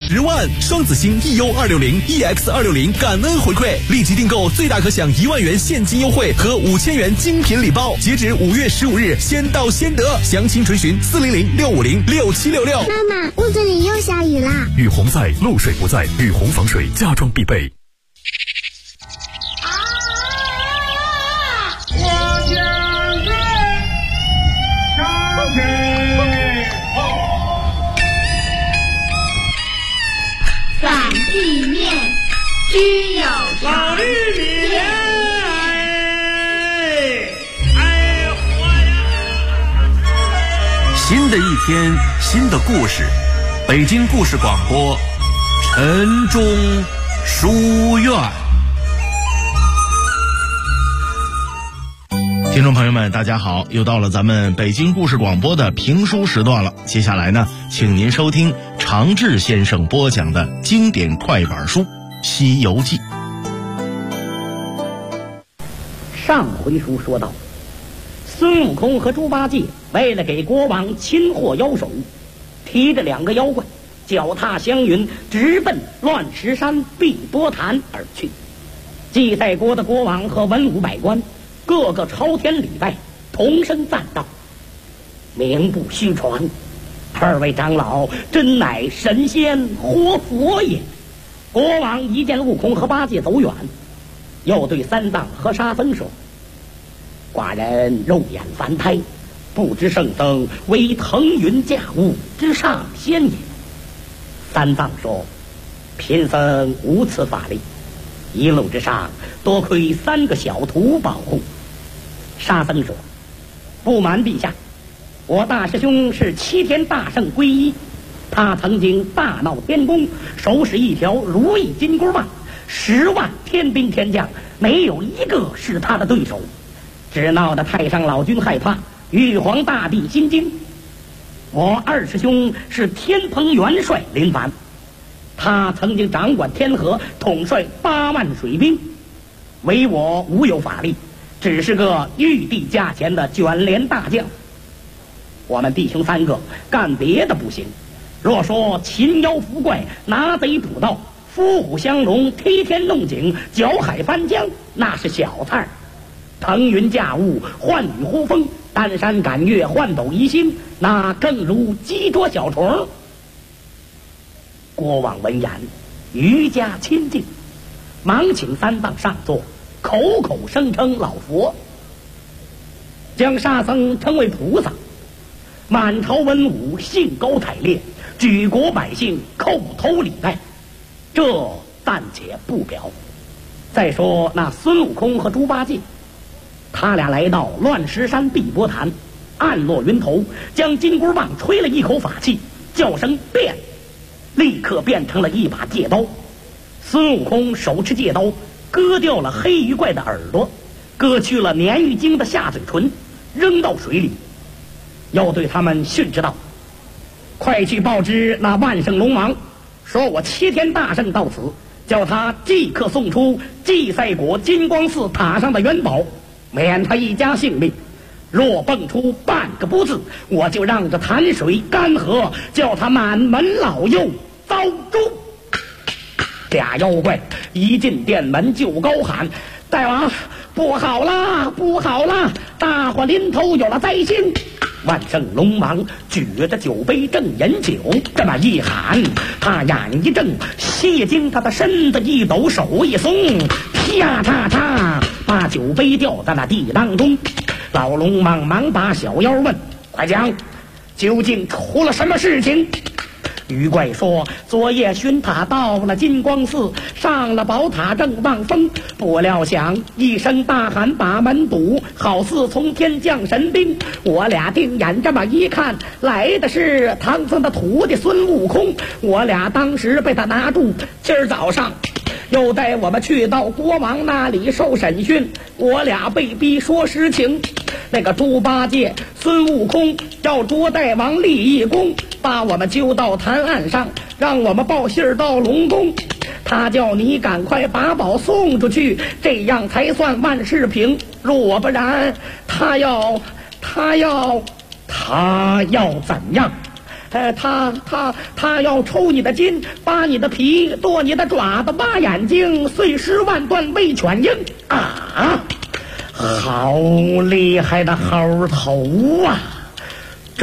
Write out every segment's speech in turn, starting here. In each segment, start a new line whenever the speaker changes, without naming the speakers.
10万，双子星 EU260、EX260感恩回馈，立即订购最大可享1万元现金优惠和5000元精品礼包，截止5月15日，先到先得。详情垂询400-650-6766。
妈妈，屋子里又下雨啦！
雨洪在，漏水不在，雨洪防水家装必备。
反地面只有
老玉米，
新的一天，新的故事，北京故事广播，晨钟书院。
听众朋友们大家好，又到了咱们北京故事广播的评书时段了。接下来呢，请您收听常志先生播讲的经典快板书《西游记》。
上回书说到，孙悟空和猪八戒为了给国王擒获妖首，提着2个妖怪，脚踏祥云，直奔乱石山碧波潭而去。祭赛国的国王和文武百官个个朝天礼拜，同声赞道：“名不虚传，2位长老真乃神仙活佛也。”国王一见悟空和八戒走远，又对三藏和沙僧说：“寡人肉眼凡胎，不知圣僧为腾云驾雾之上仙也。”三藏说：“贫僧无此法力，一路之上多亏3个小徒保护。”沙僧说：“不瞒陛下，我大师兄是7天大圣归一，他曾经大闹天宫，手使一条如意金箍棒，10万天兵天将没有一个是他的对手，只闹得太上老君害怕，玉皇大帝心惊。我二师兄是天蓬元帅林凡，他曾经掌管天河，统帅8万水兵，唯我无有法力，只是个玉帝驾前的卷帘大将。我们弟兄3个干别的不行，若说擒妖伏怪、拿贼捕盗、伏虎相容、梯天弄井、搅海翻江，那是小菜。腾云驾雾、唤雨呼风、丹山赶月、换斗移星，那更如鸡捉小虫。国王闻言愈加亲近，忙请三藏上座，口口声称老佛，将沙僧称为菩萨。满朝文武兴高采烈，举国百姓叩头礼拜，这暂且不表。再说那孙悟空和猪八戒，他俩来到乱石山碧波潭，暗落云头，将金箍棒吹了一口法气，叫声变，立刻变成了一把戒刀。孙悟空手持戒刀，割掉了黑鱼怪的耳朵，割去了鲶鱼精的下嘴唇，扔到水里，又对他们训斥道：“快去报知那万圣龙王，说我7天大圣到此，叫他即刻送出祭赛国金光寺塔上的元宝，免他一家性命。若蹦出半个不字，我就让这潭水干涸，叫他满门老幼遭诛。”俩妖怪一进殿门就高喊：“大王，不好啦，不好啦！大祸临头，有了灾星！”万圣龙王举着酒杯正饮酒，这么一喊，他眼一睁，谢经他的身子一抖，手一松，啪嚓嚓，把酒杯掉在那地当中。老龙王忙把小妖问：“快讲，究竟出了什么事情？”鱼怪说：“昨夜巡塔到了金光寺，上了宝塔正望风，不料想一声大喊把门堵，好似从天降神兵。我俩定眼这么一看，来的是唐僧的徒弟孙悟空，我俩当时被他拿住。今儿早上又带我们去到国王那里受审讯，我俩被逼说实情。那个猪八戒、孙悟空要捉大王立一功，把我们揪到潭岸上，让我们报信儿到龙宫。他叫你赶快把宝送出去，这样才算万事平。若不然，他要怎样？ 他要抽你的筋，扒你的皮，剁你的爪子，挖眼睛，碎尸万段为犬鹰啊！好厉害的猴头啊！这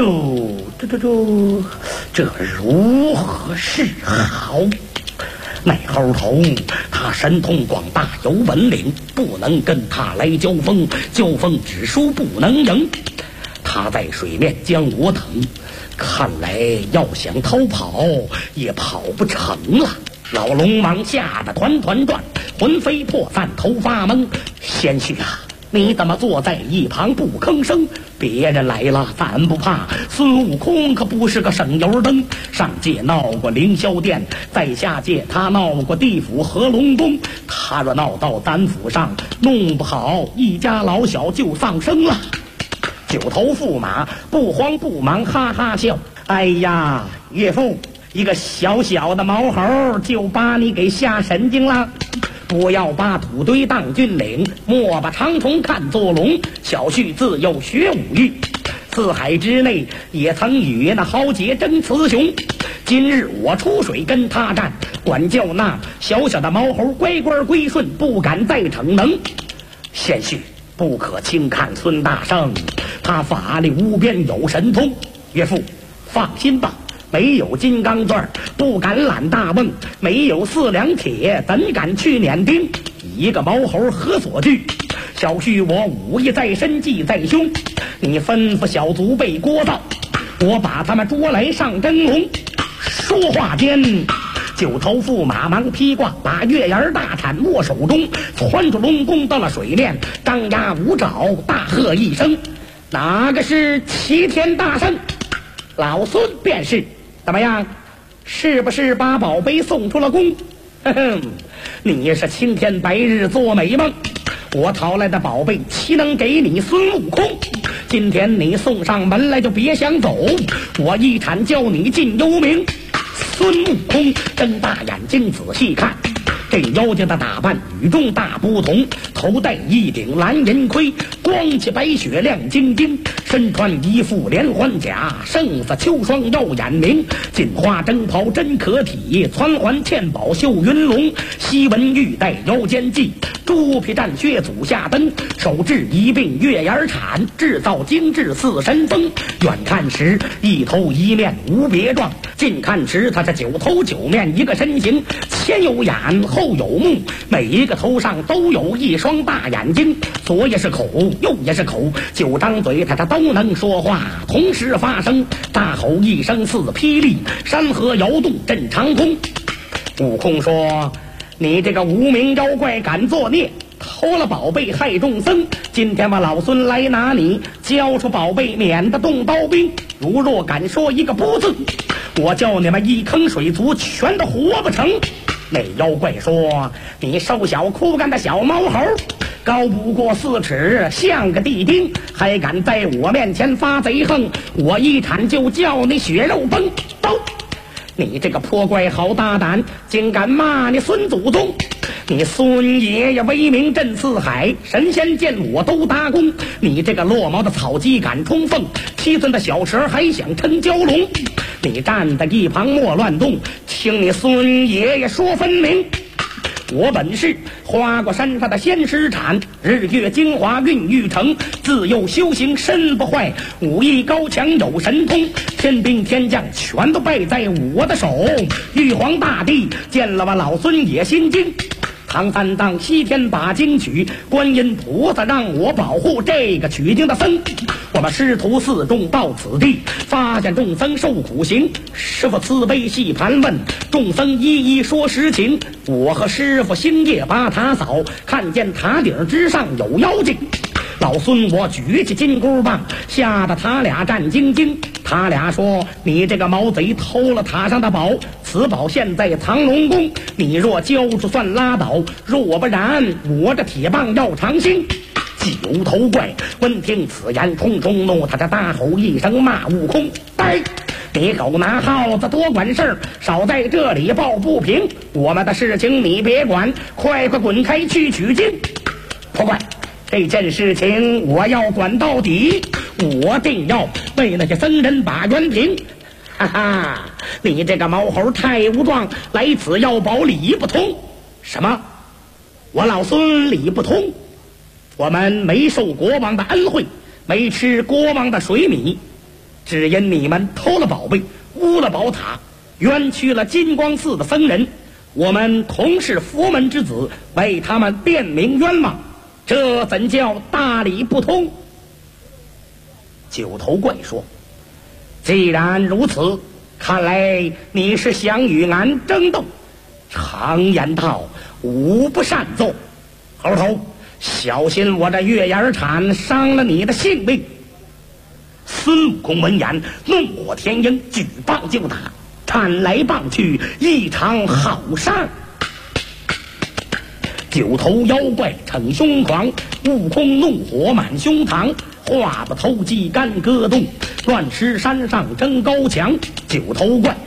如何是好？那猴头他神通广大，有本领，不能跟他来交锋，交锋只输不能赢。他在水面将我疼，看来要想逃跑也跑不成了。老龙王吓得团团转，魂飞魄散，头发懵。贤婿啊，你怎么坐在一旁不吭声？别人来了咱不怕，孙悟空可不是个省油灯。上界闹过凌霄殿，在下界他闹过地府和龙宫。他若闹到咱府上，弄不好一家老小就丧生了。九头驸马不慌不忙，哈哈笑。哎呀，岳父，一个小小的毛猴就把你给吓神经了。不要把土堆当军领，莫把长虫看作龙。小婿自幼学武艺，四海之内也曾与那豪杰争雌雄。今日我出水跟他战，管教那小小的毛猴乖乖归顺，不敢再逞能。贤婿不可轻看孙大圣，他法力无边，有神通。岳父放心吧，没有金刚钻不敢揽大梦，没有4两铁怎敢去碾钉？一个毛猴何所惧？小婿我武艺在身，技在胸，你吩咐小卒备锅灶，我把他们捉来上蒸笼。说话间，九头驸马忙披挂，把月牙大铲握手中，窜出龙宫到了水面，张牙舞爪，大喝一声：哪个是齐天大圣？老孙便是。怎么样，是不是把宝贝送出了宫？哼哼，你是青天白日做美梦。我讨来的宝贝岂能给你孙悟空？今天你送上门来就别想走，我一铲教你进幽冥。孙悟空睁大眼睛仔细看，这妖精的打扮与众大不同，头戴一顶蓝银盔，光起白雪亮晶晶，身穿一副连环甲，胜似秋霜耀眼明，锦花征袍真可体，攒环嵌宝绣云龙，西文玉带腰间系，猪皮战靴足下蹬，手制一柄月牙铲，制造精致似神风。远看时一头一面无别状，近看时他是9头9面一个身形，前有眼后有目，每一个头上都有一双大眼睛，左也是口，右也是口，9张嘴他都能说话，同时发声，大吼一声似霹雳，山河摇动震长空。悟空说：你这个无名妖怪敢作孽，偷了宝贝害众僧，今天我老孙来拿你，交出宝贝免得动刀兵。如若敢说一个不字，我叫你们一坑水族全都活不成。那妖怪说：你瘦小枯干的小毛猴，高不过4尺，像个地丁，还敢在我面前发贼横，我一铲就叫你血肉崩。你这个破怪好大胆，竟敢骂你孙祖宗！你孙爷爷威名震四海，神仙见我都搭弓。你这个落毛的草鸡敢冲凤，7寸的小蛇还想称蛟龙。你站在一旁莫乱动，听你孙爷爷说分明。我本是花果山上的仙师产，日月精华孕育成，自幼修行身不坏，武艺高强有神通，天兵天将全都败在我的手。玉皇大帝见了我老孙也心惊，唐三藏西天把经取，观音菩萨让我保护这个取经的僧。我们师徒4众到此地，发现众僧受苦刑，师傅慈悲细盘问，众僧一一说实情。我和师傅星夜把塔扫，看见塔顶之上有妖精。老孙我举起金箍棒，吓得他俩战兢兢。他俩说：你这个毛贼偷了塔上的宝，此宝现在藏龙宫，你若交出算拉倒，若不然我这铁棒要长兴。9头怪闻听此言，冲冲怒，他这大吼一声骂悟空：呆！你狗拿耗子多管事儿，少在这里抱不平，我们的事情你别管，快快滚开去取经。破怪，这件事情我要管到底，我定要为那些僧人把冤平。 哈哈，你这个毛猴太无状，来此要保理不通。什么？我老孙理不通？我们没受国王的恩惠，没吃国王的水米，只因你们偷了宝贝，污了宝塔，冤屈了金光寺的僧人，我们同是佛门之子，为他们辩明冤枉，这怎叫大理不通？九头怪说，既然如此，看来你是想与俺争斗。常言道，无不善奏。猴头，小心我这月牙铲伤了你的性命。孙悟空闻言，怒火填膺，举棒就打，铲来棒去，一场好战。九头妖怪逞凶狂，悟空怒火满胸膛，话不投机干戈动，乱石山上争高墙。九头怪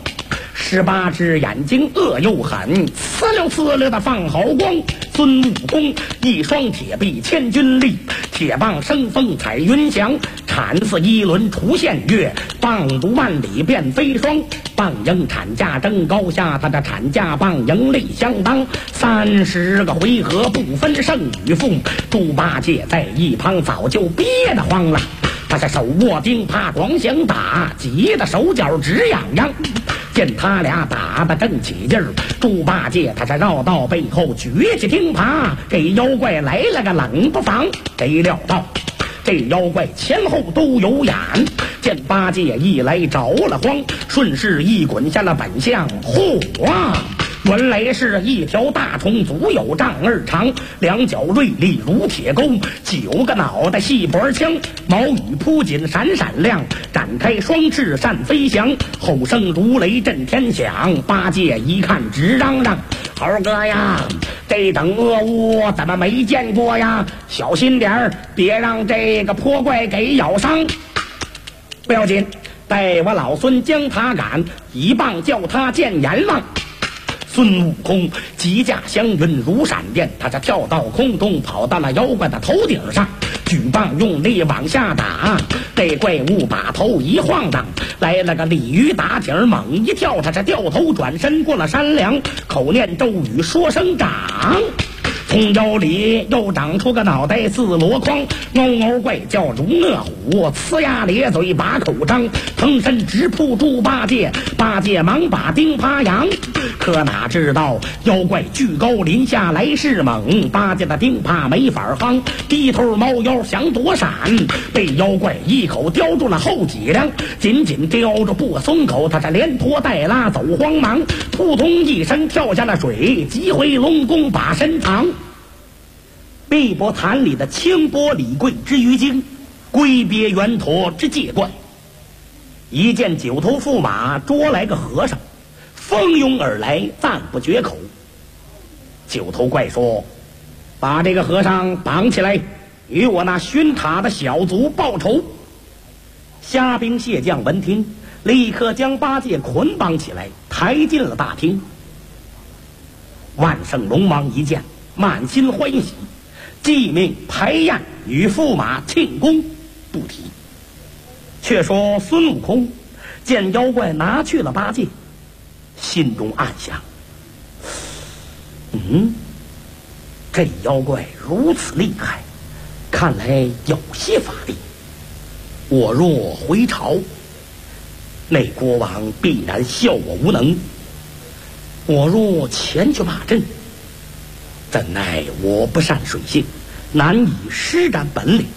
18只眼睛恶又狠，呲溜呲溜的放豪光。孙悟空一双铁臂千钧力，铁棒生风踩云翔，铲似一轮除现月，棒如万里变飞霜。棒赢铲架争高下，他这铲架棒赢力相当。30个回合不分胜与负，猪八戒在一旁早就憋得慌了，他是手握钉耙光想打，急得手脚直痒痒。见他俩打得正起劲儿，猪八戒他是绕到背后举起钉耙，给妖怪来了个冷不防。谁料到这妖怪前后都有眼，见八戒一来着了慌，顺势一滚下了本相。嚯啊！原来是一条大虫，足有丈2长，两脚锐利如铁钩，9个脑袋细脖枪，毛羽扑紧闪闪亮，展开双翅扇飞翔，吼声如雷震天响。八戒一看直嚷嚷：猴哥呀，这等恶物怎么没见过呀？小心点儿，别让这个泼怪给咬伤。不要紧，待我老孙将他赶，一棒叫他见阎王。孙悟空急驾祥云如闪电，他这跳到空中，跑到了妖怪的头顶上，举棒用力往下打。这怪物把头一晃荡，来了个鲤鱼打挺，猛一跳，他这掉头转身过了山梁，口念咒语说声长。从腰里又长出个脑袋似箩筐，嗷嗷怪叫如饿虎，呲牙咧嘴把口张，腾身直扑猪八戒。八戒忙把钉耙扬，可哪知道妖怪巨高临下来势猛，八戒的钉耙没法夯，低头猫腰想躲闪，被妖怪一口叼住了后脊梁，紧紧叼着不松口，他是连拖带拉走慌忙，扑通一声跳下了水，急回龙宫把身藏。碧波潭里的清波李贵之鱼精，龟鳖圆驼之界怪，一见9头驸马捉来个和尚，蜂拥而来，赞不绝口。9头怪说：把这个和尚绑起来，与我那熏塔的小卒报仇。虾兵蟹将闻听，立刻将八戒捆绑起来，抬进了大厅。万圣龙王一见，满心欢喜，即命排宴与驸马庆功，不提。却说孙悟空见妖怪拿去了八戒，心中暗想：这妖怪如此厉害，看来有些法力。我若回朝，那国王必然笑我无能；我若前去骂阵，怎奈我不善水性，难以施展本领。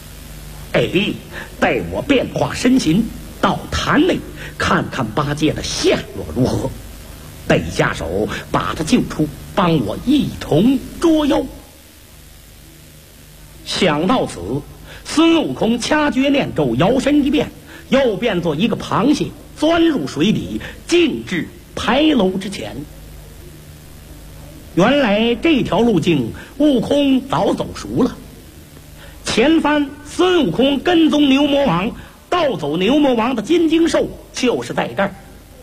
待我变化身形，到坛内看看八戒的下落如何，得下手把他救出，帮我一同捉妖。想到此，孙悟空掐诀念咒，摇身一变，又变作一个螃蟹，钻入水底，径至牌楼之前。原来这条路径悟空早走熟了，前番孙悟空跟踪牛魔王，盗走牛魔王的金睛兽，就是在这儿。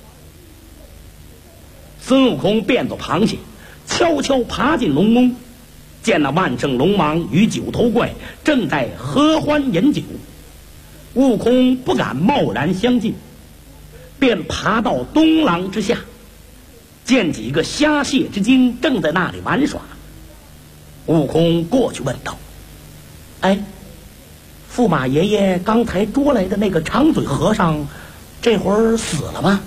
孙悟空变作螃蟹，悄悄爬进龙宫，见那万圣龙王与9头怪正在合欢饮酒。悟空不敢贸然相近， 便爬到东廊之下，见几个虾蟹之精正在那里玩耍。悟空过去问道：哎，驸马爷爷刚才捉来的那个长嘴和尚这会儿死了吗？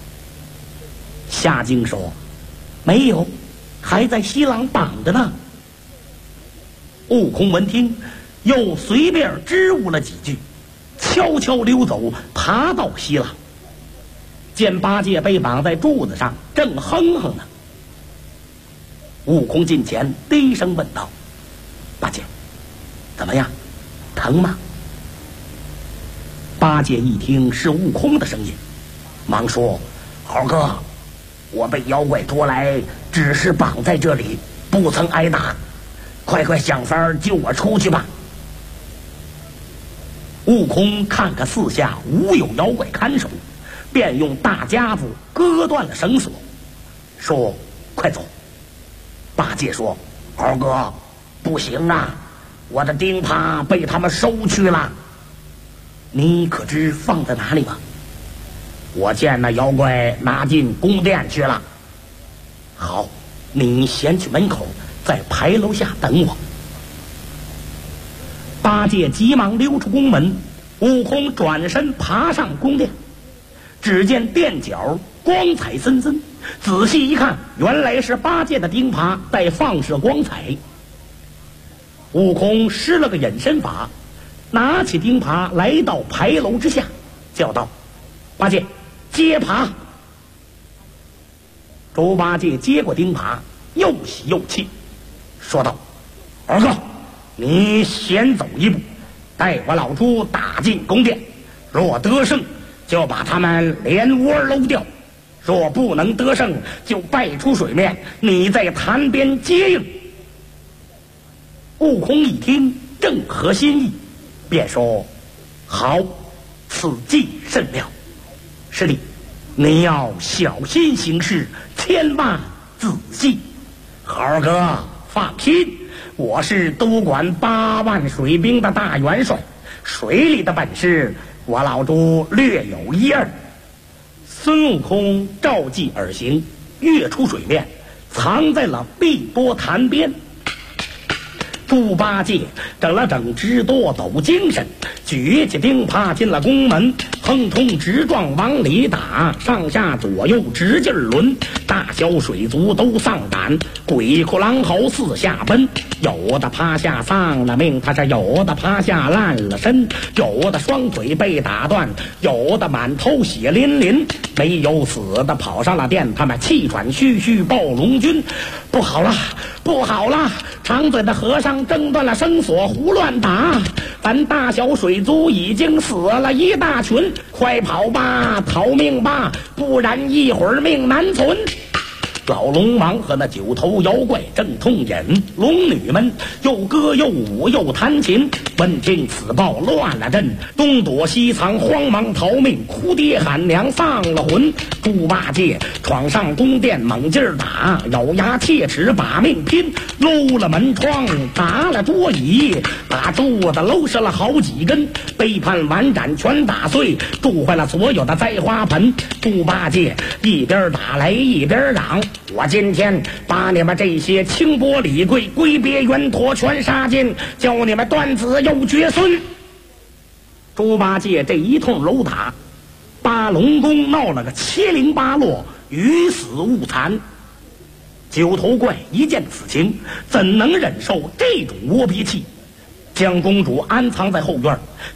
虾精说：没有，还在西廊绑着呢。悟空闻听，又随便支吾了几句，悄悄溜走，爬到西廊，见八戒被绑在柱子上，正哼哼呢。悟空近前低声问道：八戒，怎么样，疼吗？八戒一听是悟空的声音，忙说：猴哥，我被妖怪捉来，只是绑在这里，不曾挨打，快快想法救我出去吧。悟空看看四下无有妖怪看守，便用大夹子割断了绳索，说：快走。八戒说：猴哥，不行啊，我的钉耙被他们收去了。你可知放在哪里吗？我见那妖怪拿进宫殿去了。好，你先去门口，在牌楼下等我。八戒急忙溜出宫门，悟空转身爬上宫殿，只见殿角光彩森森，仔细一看，原来是八戒的钉耙在放射光彩。悟空施了个隐身法，拿起钉耙来到牌楼之下，叫道：八戒，接耙。猪八戒接过钉耙，又喜又气，说道：儿子，你先走一步，带我老猪打进宫殿，若得胜就把他们连窝搂掉，若不能得胜就败出水面，你在潭边接应。悟空一听正合心意，便说：好，此计甚妙。师弟，你要小心行事，千万仔细。猴哥放心，我是督管8万水兵的大元帅，水里的本事我老猪略有一二。孙悟空照计而行，跃出水面，藏在了碧波潭边。猪八戒整了整直多抖精神，举起钉耙进了宫门，亨通直撞往里打，上下左右直劲抡，大小水族都丧胆，鬼哭狼嚎四下奔，有的趴下丧了命，他是有的趴下烂了身，有的双腿被打断，有的满头血淋淋，没有死的跑上了殿，他们气喘吁吁报龙君。不好了，不好了，长嘴的和尚挣断了绳索，胡乱打，咱大小水族已经死了一大群，快跑吧，逃命吧，不然一会儿命难存。老龙王和那9头妖怪正痛饮，龙女们又歌又舞又弹琴，闻听此报乱了阵，东躲西藏，慌忙逃命，哭爹喊娘丧了魂。猪八戒闯上宫殿猛劲儿打，咬牙切齿把命拼，搂了门窗打了桌椅，把柱子搂折了好几根，背叛碗盏全打碎，蛀坏了所有的栽花盆。猪八戒一边打来一边嚷：我今天把你们这些清波李贵、龟鳖圆陀全杀尽，叫你们断子又绝孙。猪八戒这一通搂打，把龙宫闹了个七零八落，鱼死误残。9头怪一见此情，怎能忍受这种窝憋气，将公主安藏在后院，